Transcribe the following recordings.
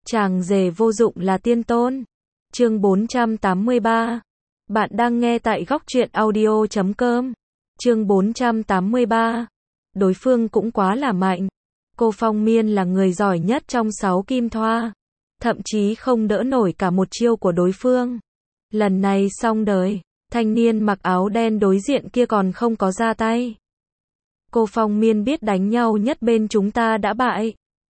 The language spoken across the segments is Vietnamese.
Chàng rể vô dụng là tiên tôn. Chương 483. Bạn đang nghe tại góc truyện audio.com. Chương 483. Đối phương cũng quá là mạnh. Cô Phong Miên là người giỏi nhất trong 6 kim thoa. Thậm chí không đỡ nổi cả một chiêu của đối phương. Lần này xong đời. Thanh niên mặc áo đen đối diện kia còn không có ra tay. Cô Phong Miên biết đánh nhau nhất bên chúng ta đã bại.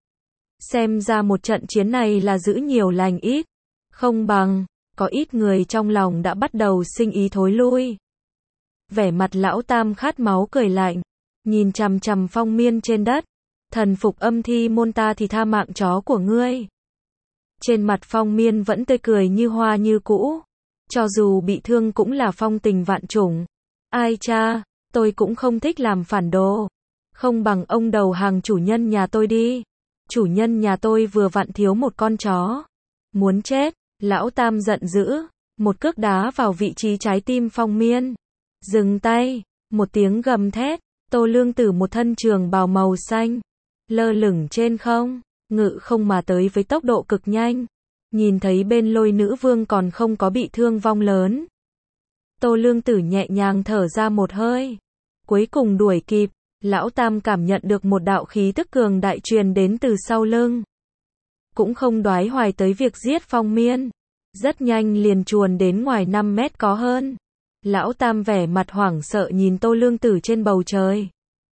Xem ra một trận chiến này là giữ nhiều lành ít. Không bằng, có ít người trong lòng đã bắt đầu sinh ý thối lui. Vẻ mặt lão tam khát máu cười lạnh. Nhìn chằm chằm Phong Miên trên đất. Thần phục âm thi môn ta thì tha mạng chó của ngươi. Trên mặt Phong Miên vẫn tươi cười như hoa như cũ. Cho dù bị thương cũng là phong tình vạn trùng. Ai cha, tôi cũng không thích làm phản đồ. Không bằng ông đầu hàng chủ nhân nhà tôi đi. Chủ nhân nhà tôi vừa vặn thiếu một con chó. Muốn chết, lão tam giận dữ. Một cước đá vào vị trí trái tim Phong Miên. Dừng tay, một tiếng gầm thét. Tô Lương Tử một thân trường bào màu xanh. Lơ lửng trên không, ngự không mà tới với tốc độ cực nhanh. Nhìn thấy bên Lôi Nữ Vương còn không có bị thương vong lớn. Tô Lương Tử nhẹ nhàng thở ra một hơi. Cuối cùng đuổi kịp, lão tam cảm nhận được một đạo khí tức cường đại truyền đến từ sau lưng. Cũng không đoái hoài tới việc giết Phong Miên. Rất nhanh liền chuồn đến ngoài 5 mét có hơn. Lão tam vẻ mặt hoảng sợ nhìn Tô Lương Tử trên bầu trời.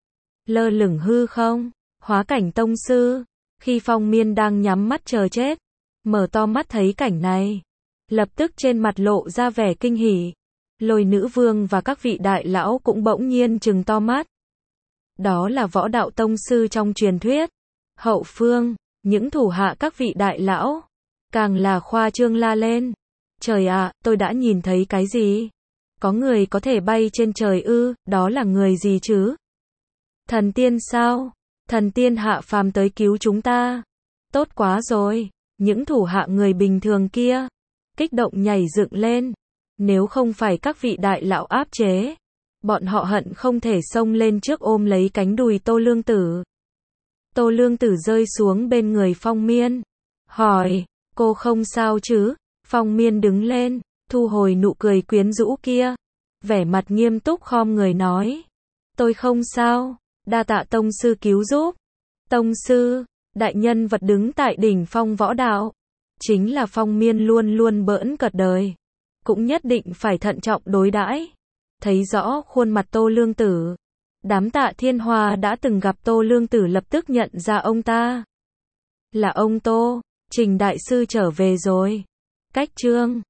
Lơ lửng hư không, hóa cảnh tông sư. Khi Phong Miên đang nhắm mắt chờ chết, mở to mắt thấy cảnh này, lập tức trên mặt lộ ra vẻ kinh hỉ. Lôi Nữ Vương và các vị đại lão cũng bỗng nhiên trừng to mắt. Đó là võ đạo tông sư trong truyền thuyết. Hậu phương, những thủ hạ các vị đại lão, càng là khoa trương la lên. Trời ạ, tôi đã nhìn thấy cái gì? Có người có thể bay trên trời ư, đó là người gì chứ? Thần tiên sao? Thần tiên hạ phàm tới cứu chúng ta. Tốt quá rồi. Những thủ hạ người bình thường kia, kích động nhảy dựng lên. Nếu không phải các vị đại lão áp chế, bọn họ hận không thể xông lên trước ôm lấy cánh đùi Tô Lương Tử. Tô Lương Tử rơi xuống bên người Phong Miên. Hỏi, cô không sao chứ? Phong Miên đứng lên, thu hồi nụ cười quyến rũ kia. Vẻ mặt nghiêm túc khom người nói. Tôi không sao, đa tạ tông sư cứu giúp. Tông sư, đại nhân vật đứng tại đỉnh phong võ đạo. Chính là Phong Miên luôn luôn bỡn cợt đời. Cũng nhất định phải thận trọng đối đãi. Thấy rõ khuôn mặt Tô Lương Tử. Đám Tạ Thiên Hoa đã từng gặp Tô Lương Tử lập tức nhận ra ông ta. Là ông Tô, Trình đại sư trở về rồi. Cách chương